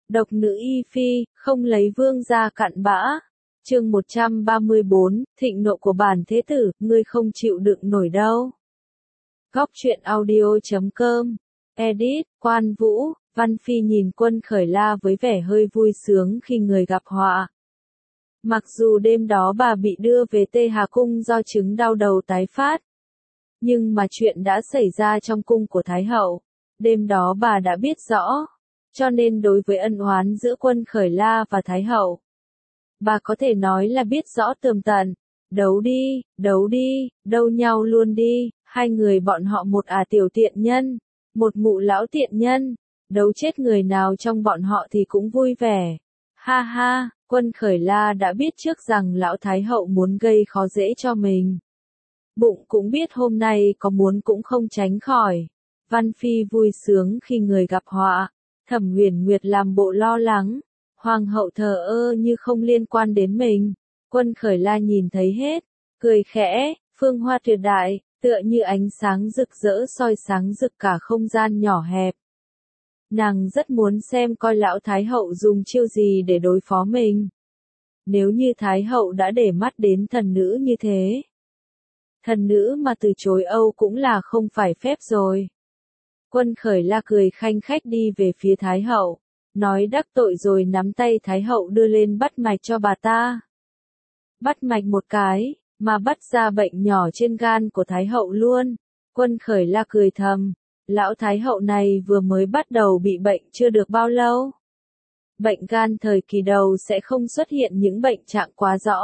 Độc nữ y phi, không lấy vương gia cặn bã. Chương 134, thịnh nộ của bản thế tử, ngươi không chịu đựng nổi đâu. Góc truyện audio.com. Edit, Quan Vũ, Văn Phi nhìn Quân Khởi La với vẻ hơi vui sướng khi người gặp họa. Mặc dù đêm đó bà bị đưa về Tê Hà Cung do chứng đau đầu tái phát. Nhưng mà chuyện đã xảy ra trong cung của Thái Hậu. Đêm đó bà đã biết rõ. Cho nên đối với ân oán giữa Quân Khởi La và Thái Hậu, bà có thể nói là biết rõ tường tận. Đấu đi, đấu nhau luôn đi, hai người bọn họ một tiểu tiện nhân, một mụ lão tiện nhân, đấu chết người nào trong bọn họ thì cũng vui vẻ. Ha ha, Quân Khởi La đã biết trước rằng lão Thái Hậu muốn gây khó dễ cho mình. Bụng cũng biết hôm nay có muốn cũng không tránh khỏi. Văn Phi vui sướng khi người gặp họa. Thẩm Huyền Nguyệt làm bộ lo lắng. Hoàng hậu thờ ơ như không liên quan đến mình. Quân Khởi La nhìn thấy hết, cười khẽ, phương hoa tuyệt đại, tựa như ánh sáng rực rỡ soi sáng rực cả không gian nhỏ hẹp. Nàng rất muốn xem coi lão Thái Hậu dùng chiêu gì để đối phó mình. Nếu như Thái Hậu đã để mắt đến thần nữ như thế. Thần nữ mà từ chối Âu cũng là không phải phép rồi. Quân Khởi La cười khanh khách đi về phía Thái Hậu, nói đắc tội rồi nắm tay Thái Hậu đưa lên bắt mạch cho bà ta. Bắt mạch một cái, mà bắt ra bệnh nhỏ trên gan của Thái Hậu luôn. Quân Khởi La cười thầm, lão Thái Hậu này vừa mới bắt đầu bị bệnh chưa được bao lâu. Bệnh gan thời kỳ đầu sẽ không xuất hiện những bệnh trạng quá rõ.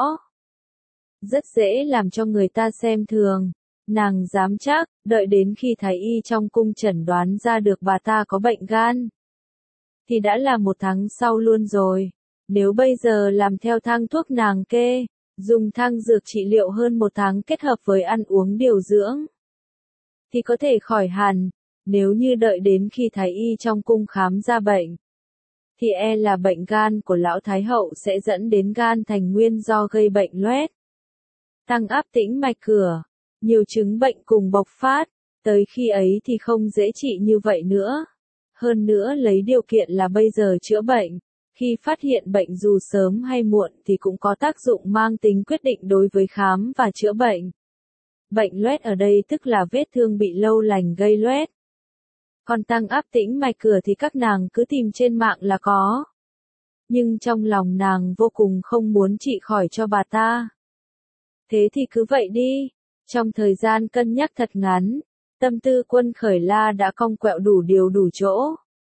Rất dễ làm cho người ta xem thường. Nàng dám chắc, đợi đến khi thái y trong cung chẩn đoán ra được bà ta có bệnh gan, thì đã là 1 tháng sau luôn rồi. Nếu bây giờ làm theo thang thuốc nàng kê, dùng thang dược trị liệu hơn 1 tháng kết hợp với ăn uống điều dưỡng, thì có thể khỏi hẳn. Nếu như đợi đến khi thái y trong cung khám ra bệnh, thì là bệnh gan của lão Thái Hậu sẽ dẫn đến gan thành nguyên do gây bệnh loét. Tăng áp tĩnh mạch cửa. Nhiều chứng bệnh cùng bộc phát, tới khi ấy thì không dễ trị như vậy nữa. Hơn nữa lấy điều kiện là bây giờ chữa bệnh, khi phát hiện bệnh dù sớm hay muộn thì cũng có tác dụng mang tính quyết định đối với khám và chữa bệnh. Bệnh loét ở đây tức là vết thương bị lâu lành gây loét. Còn tăng áp tĩnh mạch cửa thì các nàng cứ tìm trên mạng là có. Nhưng trong lòng nàng vô cùng không muốn trị khỏi cho bà ta. Thế thì cứ vậy đi. Trong thời gian cân nhắc thật ngắn, tâm tư Quân Khởi La đã cong quẹo đủ điều đủ chỗ.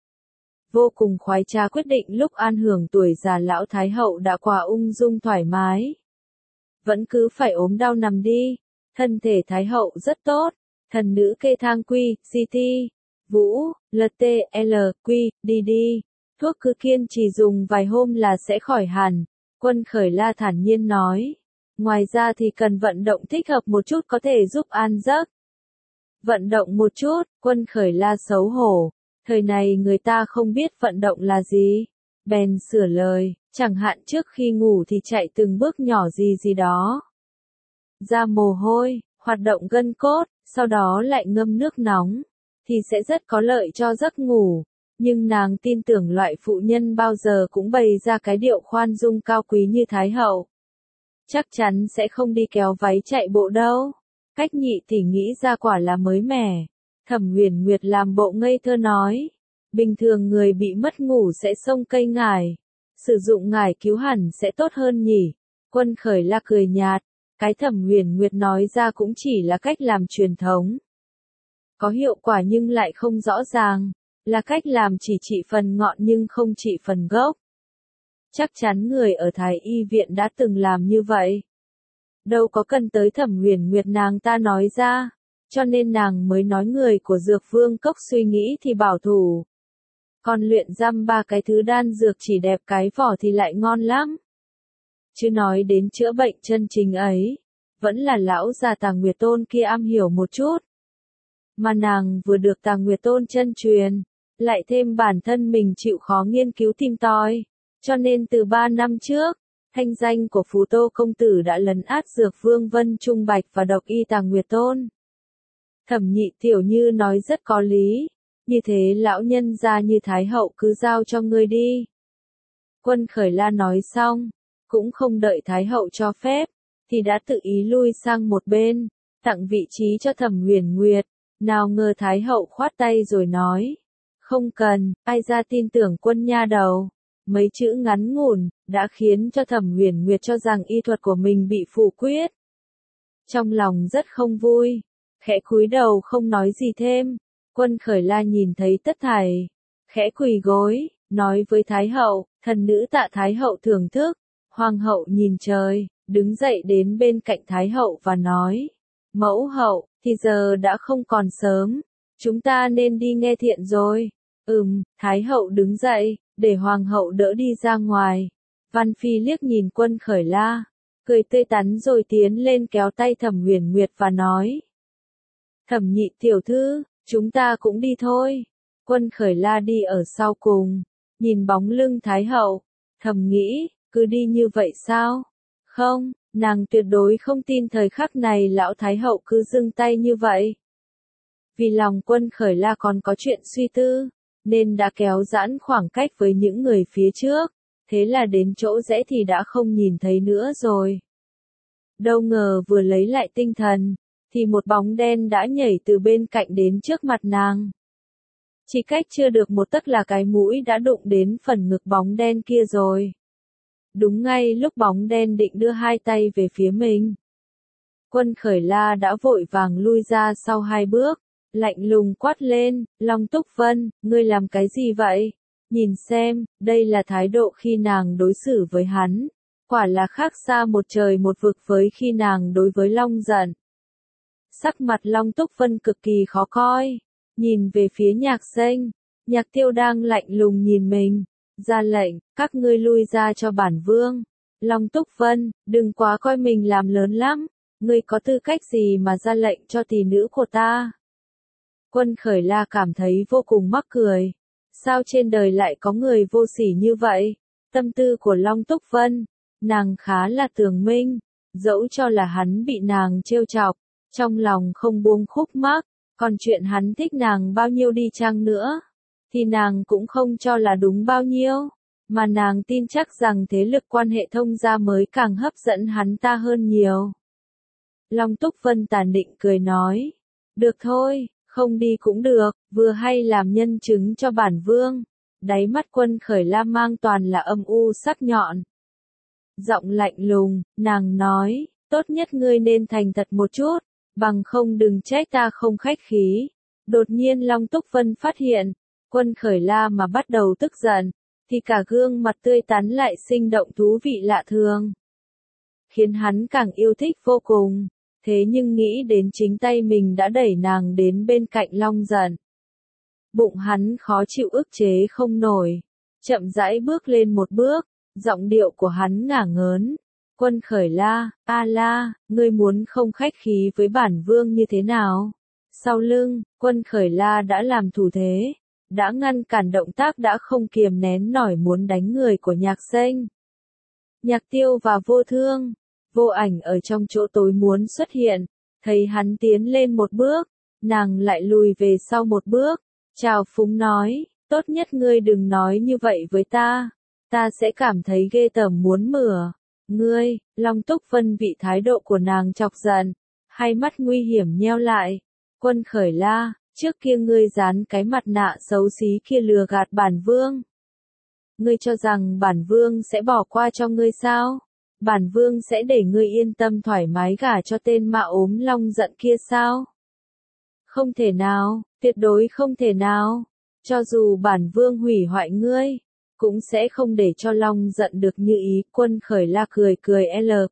Vô cùng khoái trá quyết định lúc an hưởng tuổi già lão Thái Hậu đã qua ung dung thoải mái. Vẫn cứ phải ốm đau nằm đi, thân thể Thái Hậu rất tốt, thần nữ kê thang quy, CT, Vũ, LT, L, Quy, đi, thuốc cứ kiên trì dùng vài hôm là sẽ khỏi hẳn, Quân Khởi La thản nhiên nói. Ngoài ra thì cần vận động thích hợp một chút có thể giúp an giấc. Vận động một chút, Quân Khởi La xấu hổ. Thời này người ta không biết vận động là gì. Bèn sửa lời, chẳng hạn trước khi ngủ thì chạy từng bước nhỏ gì đó. Ra mồ hôi, hoạt động gân cốt, sau đó lại ngâm nước nóng. Thì sẽ rất có lợi cho giấc ngủ. Nhưng nàng tin tưởng loại phụ nhân bao giờ cũng bày ra cái điệu khoan dung cao quý như Thái Hậu. Chắc chắn sẽ không đi kéo váy chạy bộ đâu. Cách nhị tỷ nghĩ ra quả là mới mẻ. Thẩm Huyền Nguyệt làm bộ ngây thơ nói. Bình thường người bị mất ngủ sẽ xông cây ngải. Sử dụng ngải cứu hẳn sẽ tốt hơn nhỉ. Quân Khởi La cười nhạt. Cái Thẩm Huyền Nguyệt nói ra cũng chỉ là cách làm truyền thống. Có hiệu quả nhưng lại không rõ ràng. Là cách làm chỉ trị phần ngọn nhưng không trị phần gốc. Chắc chắn người ở Thái Y viện đã từng làm như vậy. Đâu có cần tới Thẩm Huyền Nguyệt nàng ta nói ra, cho nên nàng mới nói người của Dược Vương Cốc suy nghĩ thì bảo thủ. Còn luyện dăm 3 cái thứ đan dược chỉ đẹp cái vỏ thì lại ngon lắm. Chứ nói đến chữa bệnh chân chính ấy, vẫn là lão già Tà Nguyệt Tôn kia am hiểu một chút. Mà nàng vừa được Tà Nguyệt Tôn chân truyền, lại thêm bản thân mình chịu khó nghiên cứu tìm tòi. Cho nên từ 3 năm trước, thanh danh của Phú Tô công tử đã lấn át Dược Vương Vân Trung Bạch và độc y Tà Nguyệt Tôn. Thẩm Nhị tiểu như nói rất có lý, như thế lão nhân gia như Thái Hậu cứ giao cho ngươi đi, Quân Khởi La nói xong, cũng không đợi Thái hậu cho phép, thì đã tự ý lui sang một bên, tặng vị trí cho Thẩm Huyền Nguyệt. Nào ngờ Thái hậu khoát tay rồi nói, không cần, ai ra tin tưởng quân nha đầu. Mấy chữ ngắn ngủn, đã khiến cho Thẩm Huyền Nguyệt cho rằng y thuật của mình bị phủ quyết. Trong lòng rất không vui, khẽ cúi đầu không nói gì thêm. Quân Khởi La nhìn thấy tất thảy, khẽ quỳ gối, nói với Thái hậu, thần nữ tạ Thái hậu thưởng thức. Hoàng hậu nhìn trời, đứng dậy đến bên cạnh Thái hậu và nói, mẫu hậu, thì giờ đã không còn sớm, chúng ta nên đi nghe thiện rồi. Thái hậu đứng dậy, để hoàng hậu đỡ đi ra ngoài. Văn Phi liếc nhìn Quân Khởi La, cười tươi tắn rồi tiến lên kéo tay Thẩm Huyền Nguyệt và nói, Thẩm nhị tiểu thư, chúng ta cũng đi thôi. Quân Khởi La đi ở sau cùng, nhìn bóng lưng Thái hậu, thầm nghĩ, cứ đi như vậy sao? Không, nàng tuyệt đối không tin thời khắc này lão Thái hậu cứ dừng tay như vậy. Vì lòng Quân Khởi La còn có chuyện suy tư, nên đã kéo giãn khoảng cách với những người phía trước, thế là đến chỗ rẽ thì đã không nhìn thấy nữa rồi. Đâu ngờ vừa lấy lại tinh thần, thì một bóng đen đã nhảy từ bên cạnh đến trước mặt nàng. Chỉ cách chưa được một tấc là cái mũi đã đụng đến phần ngực bóng đen kia rồi. Đúng ngay lúc bóng đen định đưa hai tay về phía mình, Quân Khởi La đã vội vàng lui ra sau hai bước, lạnh lùng quát lên, Long Túc Vân, ngươi làm cái gì vậy? Nhìn xem, đây là thái độ khi nàng đối xử với hắn, quả là khác xa một trời một vực với khi nàng đối với Long Giận. Sắc mặt Long Túc Vân cực kỳ khó coi, nhìn về phía Nhạc Xanh, Nhạc Tiêu đang lạnh lùng nhìn mình, ra lệnh, các ngươi lui ra cho bản vương. Long Túc Vân, đừng quá coi mình làm lớn lắm, ngươi có tư cách gì mà ra lệnh cho tỷ nữ của ta? Quân Khởi La cảm thấy vô cùng mắc cười, sao trên đời lại có người vô sỉ như vậy? Tâm tư của Long Túc Vân, nàng khá là tường minh, dẫu cho là hắn bị nàng trêu chọc, trong lòng không buông khúc mắc, còn chuyện hắn thích nàng bao nhiêu đi chăng nữa, thì nàng cũng không cho là đúng bao nhiêu, mà nàng tin chắc rằng thế lực quan hệ thông gia mới càng hấp dẫn hắn ta hơn nhiều. Long Túc Vân tàn định cười nói, được thôi, không đi cũng được, vừa hay làm nhân chứng cho bản vương. Đáy mắt Quân Khởi La mang toàn là âm u sắc nhọn. Giọng lạnh lùng, nàng nói, tốt nhất ngươi nên thành thật một chút, bằng không đừng trách ta không khách khí. Đột nhiên Long Túc Vân phát hiện, Quân Khởi La mà bắt đầu tức giận, thì cả gương mặt tươi tắn lại sinh động thú vị lạ thường, khiến hắn càng yêu thích vô cùng. Thế nhưng nghĩ đến chính tay mình đã đẩy nàng đến bên cạnh Long Giận, bụng hắn khó chịu ức chế không nổi, chậm rãi bước lên một bước, giọng điệu của hắn ngả ngớn. Quân Khởi La, a la, ngươi muốn không khách khí với bản vương như thế nào? Sau lưng, Quân Khởi La đã làm thủ thế, đã ngăn cản động tác đã không kiềm nén nổi muốn đánh người của Nhạc Xanh. Nhạc Tiêu và Vô Thương, Vô Ảnh ở trong chỗ tối muốn xuất hiện, thấy hắn tiến lên một bước, nàng lại lùi về sau một bước, chào phúng nói, tốt nhất ngươi đừng nói như vậy với ta sẽ cảm thấy ghê tởm muốn mửa. Ngươi, Long Túc Vân bị thái độ của nàng chọc giận, hai mắt nguy hiểm nheo lại. Quân Khởi La, trước kia ngươi dán cái mặt nạ xấu xí kia lừa gạt bản vương. Ngươi cho rằng bản vương sẽ bỏ qua cho ngươi sao? Bản vương sẽ để ngươi yên tâm thoải mái gả cho tên ma ốm Long Giận kia sao? Không thể nào, tuyệt đối không thể nào. Cho dù bản vương hủy hoại ngươi, cũng sẽ không để cho Long Giận được như ý. Quân Khởi La cười cười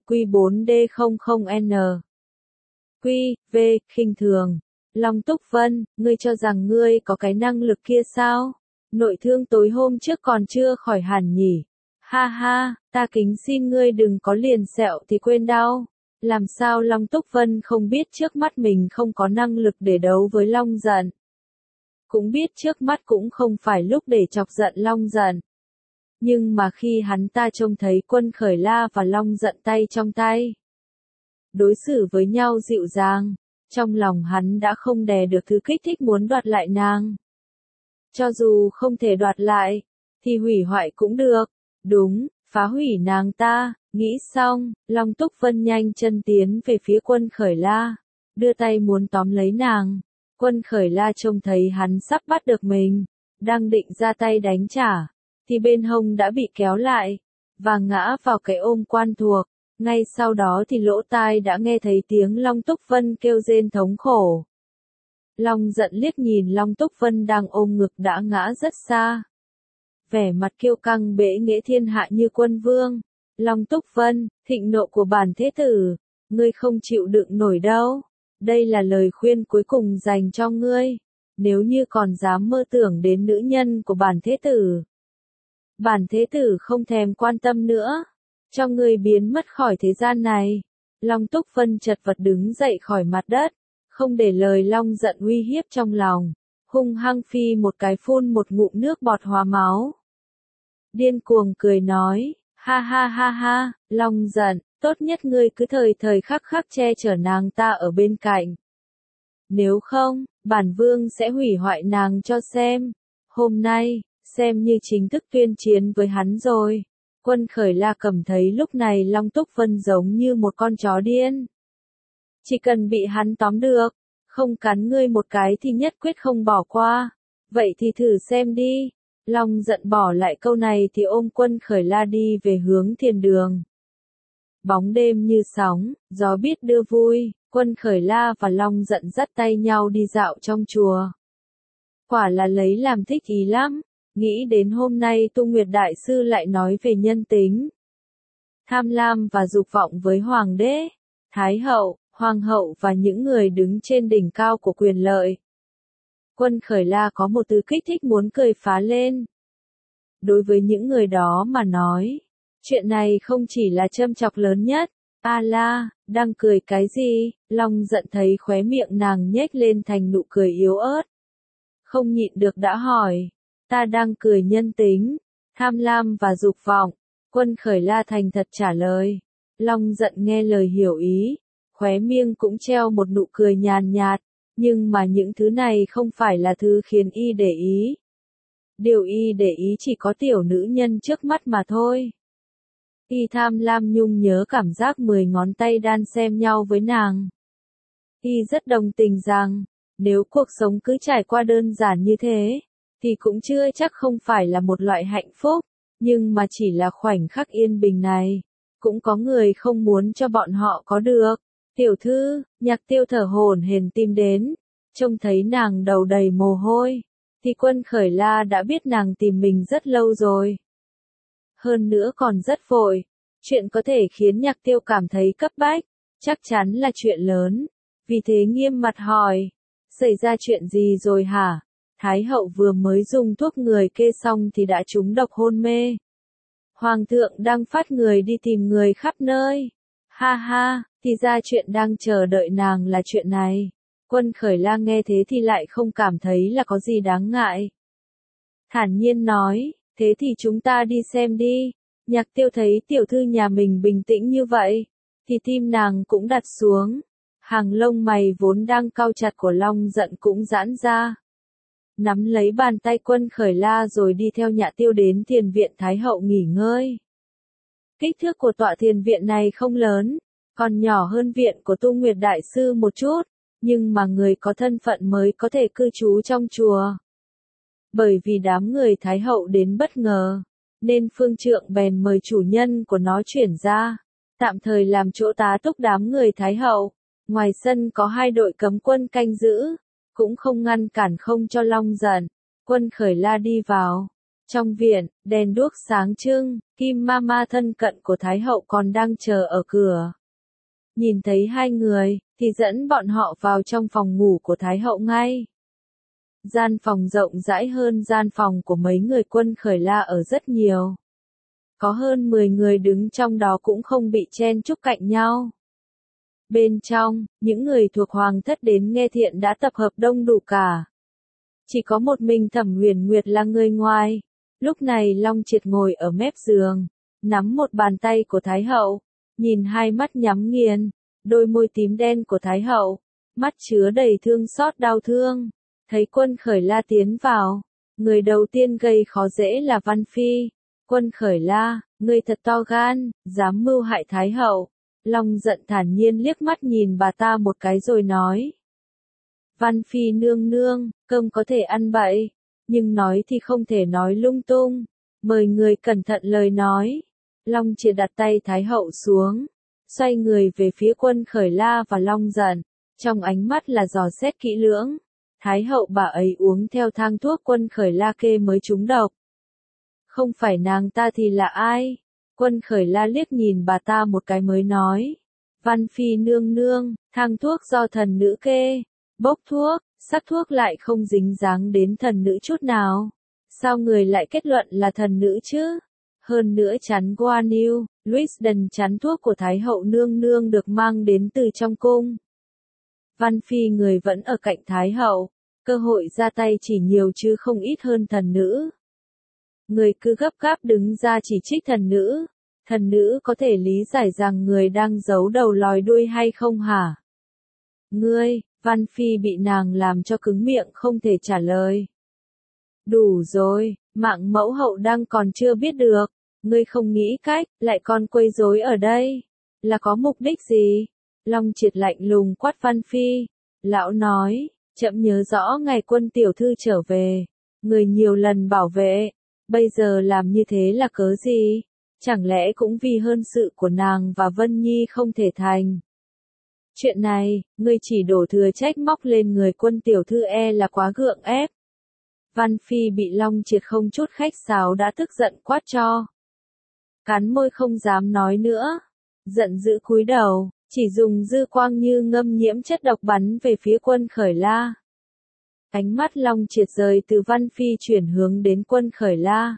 LQ4D00N. V, khinh thường. Long Túc Vân, ngươi cho rằng ngươi có cái năng lực kia sao? Nội thương tối hôm trước còn chưa khỏi hẳn nhỉ? Ha ha, ta kính xin ngươi đừng có liền sẹo thì quên đau. Làm sao Long Túc Vân không biết trước mắt mình không có năng lực để đấu với Long Giận? Cũng biết trước mắt cũng không phải lúc để chọc giận Long Giận. Nhưng mà khi hắn ta trông thấy Quân Khởi La và Long Giận tay trong tay, đối xử với nhau dịu dàng, trong lòng hắn đã không đè được thứ kích thích muốn đoạt lại nàng. Cho dù không thể đoạt lại, thì hủy hoại cũng được. Đúng, phá hủy nàng ta, nghĩ xong, Long Túc Vân nhanh chân tiến về phía Quân Khởi La, đưa tay muốn tóm lấy nàng. Quân Khởi La trông thấy hắn sắp bắt được mình, đang định ra tay đánh trả, thì bên hông đã bị kéo lại, và ngã vào cái ôm quen thuộc. Ngay sau đó thì lỗ tai đã nghe thấy tiếng Long Túc Vân kêu rên thống khổ. Long giận liếc nhìn Long Túc Vân đang ôm ngực đã ngã rất xa. Vẻ mặt kiêu căng bệ nghệ thiên hạ như quân vương. Long Túc Vân, thịnh nộ của bản thế tử, ngươi không chịu đựng nổi đâu. Đây là lời khuyên cuối cùng dành cho ngươi. Nếu như còn dám mơ tưởng đến nữ nhân của bản thế tử, bản thế tử không thèm quan tâm nữa, cho ngươi biến mất khỏi thế gian này. Long Túc Vân chật vật đứng dậy khỏi mặt đất, không để lời Long giận uy hiếp trong lòng, hung hăng phi một cái phun một ngụm nước bọt hóa máu. Điên cuồng cười nói, ha ha ha ha, Long giận, tốt nhất ngươi cứ thời thời khắc khắc che chở nàng ta ở bên cạnh. Nếu không, bản vương sẽ hủy hoại nàng cho xem. Hôm nay, xem như chính thức tuyên chiến với hắn rồi. Quân Khởi La cảm thấy lúc này Long Túc Vân giống như một con chó điên. Chỉ cần bị hắn tóm được, không cắn ngươi một cái thì nhất quyết không bỏ qua. Vậy thì thử xem đi. Long giận bỏ lại câu này thì ôm Quân Khởi La đi về hướng thiền đường. Bóng đêm như sóng, gió biết đưa vui, Quân Khởi La và Long giận dắt tay nhau đi dạo trong chùa. Quả là lấy làm thích ý lắm, nghĩ đến hôm nay Tu Nguyệt Đại Sư lại nói về nhân tính, tham lam và dục vọng với Hoàng đế, Thái hậu, Hoàng hậu và những người đứng trên đỉnh cao của quyền lợi. Quân Khởi La có một thứ kích thích muốn cười phá lên. Đối với những người đó mà nói, chuyện này không chỉ là châm chọc lớn nhất. A la, đang cười cái gì? Long giận thấy khóe miệng nàng nhếch lên thành nụ cười yếu ớt. Không nhịn được đã hỏi, ta đang cười nhân tính, tham lam và dục vọng. Quân Khởi La thành thật trả lời. Long giận nghe lời hiểu ý, khóe miệng cũng treo một nụ cười nhàn nhạt, nhưng mà những thứ này không phải là thứ khiến y để ý. Điều y để ý chỉ có tiểu nữ nhân trước mắt mà thôi. Y tham lam nhung nhớ cảm giác 10 ngón tay đan xen nhau với nàng. Y rất đồng tình rằng, nếu cuộc sống cứ trải qua đơn giản như thế, thì cũng chưa chắc không phải là một loại hạnh phúc, nhưng mà chỉ là khoảnh khắc yên bình này, cũng có người không muốn cho bọn họ có được. Tiểu thư, Nhạc Tiêu thở hổn hển tìm đến, trông thấy nàng đầu đầy mồ hôi, thì Quân Khởi La đã biết nàng tìm mình rất lâu rồi. Hơn nữa còn rất vội, chuyện có thể khiến Nhạc Tiêu cảm thấy cấp bách, chắc chắn là chuyện lớn, vì thế nghiêm mặt hỏi, xảy ra chuyện gì rồi hả? Thái hậu vừa mới dùng thuốc người kê xong thì đã trúng độc hôn mê. Hoàng thượng đang phát người đi tìm người khắp nơi. Ha ha, thì ra chuyện đang chờ đợi nàng là chuyện này. Quân Khởi La nghe thế thì lại không cảm thấy là có gì đáng ngại. Thản nhiên nói, thế thì chúng ta đi xem đi. Nhạc Tiêu thấy tiểu thư nhà mình bình tĩnh như vậy, thì tim nàng cũng đặt xuống. Hàng lông mày vốn đang cau chặt của Long giận cũng giãn ra. Nắm lấy bàn tay Quân Khởi La rồi đi theo Nhạc Tiêu đến thiền viện Thái hậu nghỉ ngơi. Kích thước của tọa thiền viện này không lớn, còn nhỏ hơn viện của Tu Nguyệt Đại Sư một chút, nhưng mà người có thân phận mới có thể cư trú trong chùa. Bởi vì đám người Thái hậu đến bất ngờ, nên phương trượng bèn mời chủ nhân của nó chuyển ra, tạm thời làm chỗ tá túc đám người Thái hậu. Ngoài sân có 2 đội cấm quân canh giữ, cũng không ngăn cản không cho Long giận. Quân Khởi La đi vào. Trong viện, đèn đuốc sáng trưng, Kim Mama thân cận của Thái hậu còn đang chờ ở cửa. Nhìn thấy 2 người, thì dẫn bọn họ vào trong phòng ngủ của Thái hậu ngay. Gian phòng rộng rãi hơn gian phòng của mấy người Quân Khởi La ở rất nhiều. Có hơn 10 người đứng trong đó cũng không bị chen chúc cạnh nhau. Bên trong, những người thuộc hoàng thất đến nghe thiện đã tập hợp đông đủ cả. Chỉ có một mình Thẩm Huyền Nguyệt là người ngoài. Lúc này Long Triệt ngồi ở mép giường, nắm một bàn tay của Thái hậu, nhìn 2 mắt nhắm nghiền, đôi môi tím đen của Thái hậu, mắt chứa đầy thương xót đau thương. Thấy Quân Khởi La tiến vào, người đầu tiên gây khó dễ là Văn Phi. Quân Khởi La, ngươi thật to gan, dám mưu hại Thái hậu. Long giận thản nhiên liếc mắt nhìn bà ta một cái rồi nói. Văn Phi nương nương, cơm có thể ăn bậy, nhưng nói thì không thể nói lung tung. Mời người cẩn thận lời nói. Long Triệt đặt tay Thái hậu xuống, xoay người về phía Quân Khởi La và Long giận, trong ánh mắt là dò xét kỹ lưỡng. Thái hậu bà ấy uống theo thang thuốc Quân Khởi La kê mới trúng độc. Không phải nàng ta thì là ai? Quân Khởi La liếc nhìn bà ta một cái mới nói. Văn Phi nương nương, thang thuốc do thần nữ kê. Bốc thuốc, sắc thuốc lại không dính dáng đến thần nữ chút nào. Sao người lại kết luận là thần nữ chứ? Hơn nữa chắn Guanyu, Wisden chắn thuốc của Thái hậu nương nương được mang đến từ trong cung. Văn Phi người vẫn ở cạnh Thái hậu, cơ hội ra tay chỉ nhiều chứ không ít hơn thần nữ. Người cứ gấp gáp đứng ra chỉ trích thần nữ có thể lý giải rằng người đang giấu đầu lòi đuôi hay không hả? Ngươi, Văn Phi bị nàng làm cho cứng miệng không thể trả lời. Đủ rồi, mạng mẫu hậu đang còn chưa biết được, ngươi không nghĩ cách, lại còn quấy rối ở đây, là có mục đích gì? Long Triệt lạnh lùng quát Văn Phi, lão nói, trẫm nhớ rõ ngày Quân tiểu thư trở về, người nhiều lần bảo vệ, bây giờ làm như thế là cớ gì? Chẳng lẽ cũng vì hơn sự của nàng và Vân Nhi không thể thành? Chuyện này, ngươi chỉ đổ thừa trách móc lên người Quân tiểu thư là quá gượng ép. Văn Phi bị Long Triệt không chút khách sáo đã tức giận quát cho. Cắn môi không dám nói nữa. Giận dữ cúi đầu, chỉ dùng dư quang như ngâm nhiễm chất độc bắn về phía Quân Khởi La. Ánh mắt Long Triệt rời từ Văn Phi chuyển hướng đến Quân Khởi La.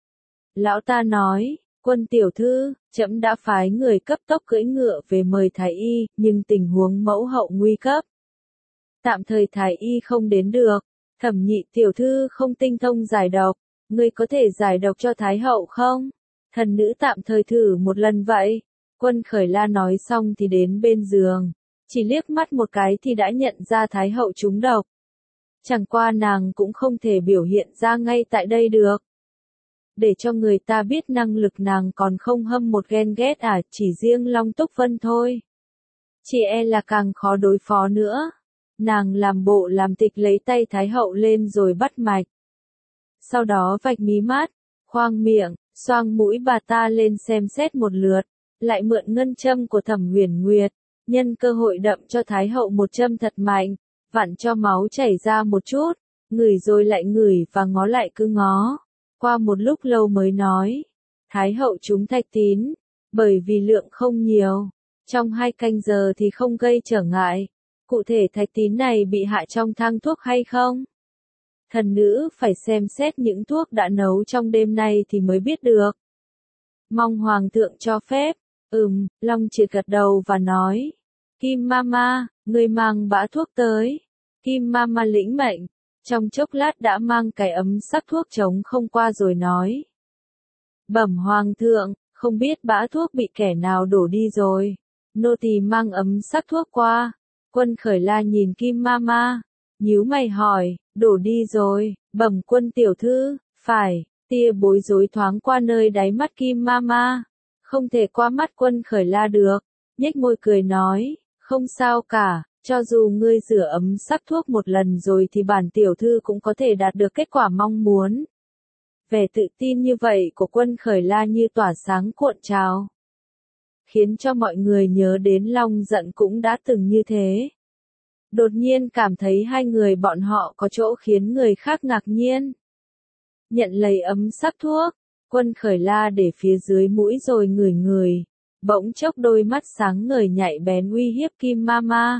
Lão ta nói, Quân tiểu thư, trẫm đã phái người cấp tốc cưỡi ngựa về mời thái y, nhưng tình huống mẫu hậu nguy cấp. Tạm thời thái y không đến được, Thẩm Nhị tiểu thư không tinh thông giải độc, ngươi có thể giải độc cho Thái hậu không? Thần nữ tạm thời thử một lần vậy. Quân Khởi La nói xong thì đến bên giường, chỉ liếc mắt một cái thì đã nhận ra Thái hậu trúng độc. Chẳng qua nàng cũng không thể biểu hiện ra ngay tại đây được. Để cho người ta biết năng lực nàng còn không hâm một ghen ghét chỉ riêng Long Túc Vân thôi. Chỉ là càng khó đối phó nữa. Nàng làm bộ làm tịch lấy tay Thái hậu lên rồi bắt mạch. Sau đó vạch mí mắt, khoang miệng, xoang mũi bà ta lên xem xét một lượt, lại mượn ngân châm của Thẩm Huyền Nguyệt, nhân cơ hội đậm cho Thái hậu một châm thật mạnh, vặn cho máu chảy ra một chút, ngửi rồi lại ngửi và ngó lại cứ ngó. Qua một lúc lâu mới nói, Thái hậu trúng thạch tín, bởi vì lượng không nhiều, trong 2 canh giờ thì không gây trở ngại. Cụ thể thạch tín này bị hạ trong thang thuốc hay không? Thần nữ phải xem xét những thuốc đã nấu trong đêm nay thì mới biết được. Mong hoàng thượng cho phép. Long Triệt gật đầu và nói. Kim Mama, người mang bã thuốc tới. Kim Mama lĩnh mệnh. Trong chốc lát đã mang cái ấm sắc thuốc chống không qua rồi nói. Bẩm hoàng thượng, không biết bã thuốc bị kẻ nào đổ đi rồi. Nô tỳ mang ấm sắc thuốc qua. Quân Khởi La nhìn Kim Mama, nhíu mày hỏi, đổ đi rồi, bẩm Quân tiểu thư, phải, tia bối rối thoáng qua nơi đáy mắt Kim Mama, không thể qua mắt Quân Khởi La được, nhếch môi cười nói, không sao cả, cho dù ngươi rửa ấm sắc thuốc một lần rồi thì bản tiểu thư cũng có thể đạt được kết quả mong muốn. Vẻ tự tin như vậy của Quân Khởi La như tỏa sáng cuộn trào, khiến cho mọi người nhớ đến Long giận cũng đã từng như thế. Đột nhiên cảm thấy hai người bọn họ có chỗ khiến người khác ngạc nhiên. Nhận lấy ấm sắc thuốc, Quân Khởi La để phía dưới mũi rồi ngửi ngửi, bỗng chốc đôi mắt sáng ngời nhạy bén uy hiếp Kim Mama.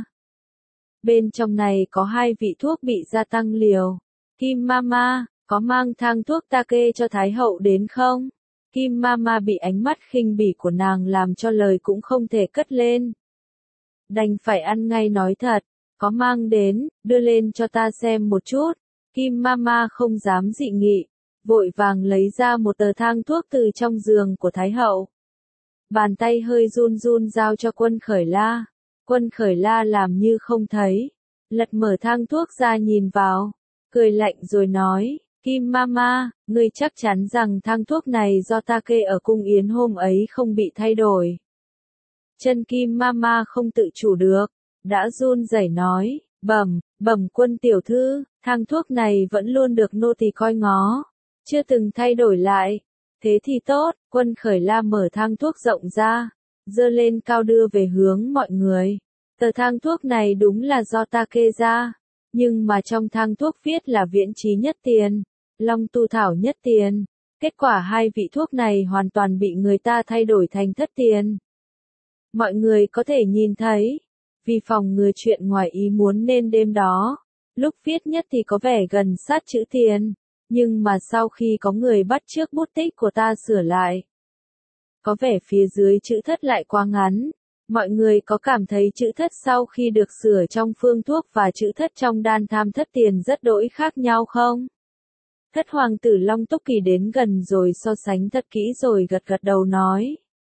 Bên trong này có 2 vị thuốc bị gia tăng liều. Kim Mama, có mang thang thuốc ta kê cho Thái hậu đến không? Kim Mama bị ánh mắt khinh bỉ của nàng làm cho lời cũng không thể cất lên. Đành phải ăn ngay nói thật, có mang đến, đưa lên cho ta xem một chút. Kim Mama không dám dị nghị, vội vàng lấy ra một tờ thang thuốc từ trong giường của Thái hậu. Bàn tay hơi run run giao cho Quân Khởi La. Quân Khởi La làm như không thấy, lật mở thang thuốc ra nhìn vào, cười lạnh rồi nói, Kim Mama, ngươi chắc chắn rằng thang thuốc này do ta kê ở cung yến hôm ấy không bị thay đổi. Chân Kim Mama không tự chủ được, đã run rẩy nói, bẩm quân tiểu thư, thang thuốc này vẫn luôn được nô tỳ coi ngó, chưa từng thay đổi lại. Thế thì tốt, Quân Khởi La mở thang thuốc rộng ra, giơ lên cao đưa về hướng mọi người. Tờ thang thuốc này đúng là do ta kê ra, nhưng mà trong thang thuốc viết là Viễn Trí nhất tiền, Long Tu Thảo nhất tiền. Kết quả hai vị thuốc này hoàn toàn bị người ta thay đổi thành thất tiền. Mọi người có thể nhìn thấy, vì phòng ngừa chuyện ngoài ý muốn nên đêm đó, lúc viết nhất thì có vẻ gần sát chữ tiền, nhưng mà sau khi có người bắt chước bút tích của ta sửa lại, có vẻ phía dưới chữ thất lại quá ngắn. Mọi người có cảm thấy chữ thất sau khi được sửa trong phương thuốc và chữ thất trong đan tham thất tiền rất đỗi khác nhau không? Thất hoàng tử Long Túc Kỳ đến gần rồi so sánh thật kỹ rồi gật gật đầu nói.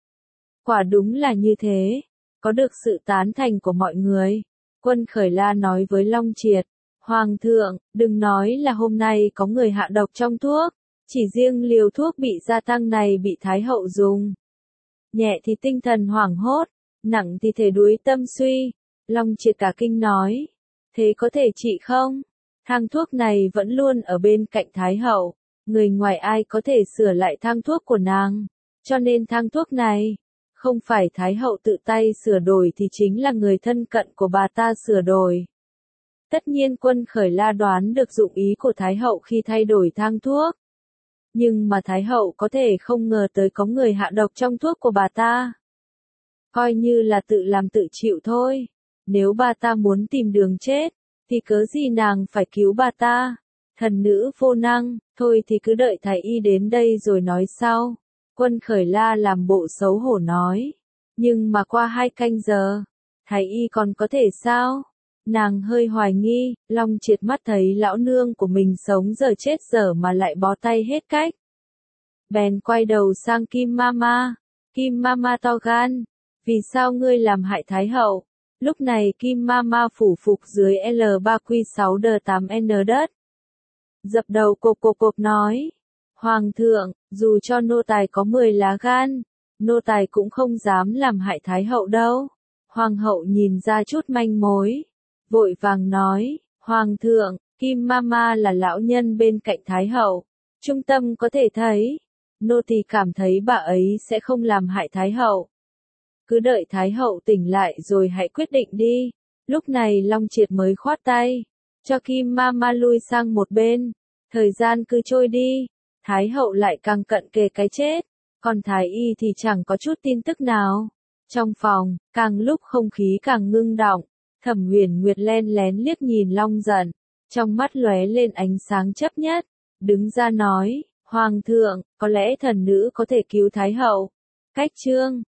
Quả đúng là như thế, có được sự tán thành của mọi người. Quân Khởi La nói với Long Triệt, Hoàng thượng, đừng nói là hôm nay có người hạ độc trong thuốc, chỉ riêng liều thuốc bị gia tăng này bị Thái hậu dùng. Nhẹ thì tinh thần hoảng hốt, nặng thì thể đuối tâm suy. Long Triệt cả kinh nói, thế có thể trị không? Thang thuốc này vẫn luôn ở bên cạnh Thái hậu, người ngoài ai có thể sửa lại thang thuốc của nàng, cho nên thang thuốc này, không phải Thái hậu tự tay sửa đổi thì chính là người thân cận của bà ta sửa đổi. Tất nhiên Quân Khởi La đoán được dụng ý của Thái hậu khi thay đổi thang thuốc. Nhưng mà Thái hậu có thể không ngờ tới có người hạ độc trong thuốc của bà ta. Coi như là tự làm tự chịu thôi. Nếu bà ta muốn tìm đường chết, thì cớ gì nàng phải cứu bà ta. Thần nữ vô năng, thôi thì cứ đợi Thái y đến đây rồi nói sau. Quân Khởi La làm bộ xấu hổ nói. Nhưng mà qua 2 canh giờ, Thái y còn có thể sao? Nàng hơi hoài nghi, Long Triệt mắt thấy lão nương của mình sống giờ chết dở mà lại bó tay hết cách. Bèn quay đầu sang Kim Mama. Kim Mama to gan, vì sao ngươi làm hại Thái hậu? Lúc này Kim Mama phủ phục dưới L3Q6D8N đất. Dập đầu cộp nói, Hoàng thượng, dù cho nô tài có 10 lá gan, nô tài cũng không dám làm hại Thái hậu đâu. Hoàng hậu nhìn ra chút manh mối, vội vàng nói, Hoàng thượng, Kim Mama là lão nhân bên cạnh Thái hậu, trung tâm có thể thấy, nô tỳ cảm thấy bà ấy sẽ không làm hại Thái hậu. Cứ đợi Thái hậu tỉnh lại rồi hãy quyết định đi. Lúc này Long Triệt mới khoát tay, cho Kim Mama lui sang một bên. Thời gian cứ trôi đi, Thái hậu lại càng cận kề cái chết, còn Thái y thì chẳng có chút tin tức nào. Trong phòng, càng lúc không khí càng ngưng đọng, Thẩm Huyền Nguyệt len lén liếc nhìn Long Giận, trong mắt lóe lên ánh sáng chấp nhất, đứng ra nói, Hoàng thượng, có lẽ thần nữ có thể cứu Thái hậu. Cách chương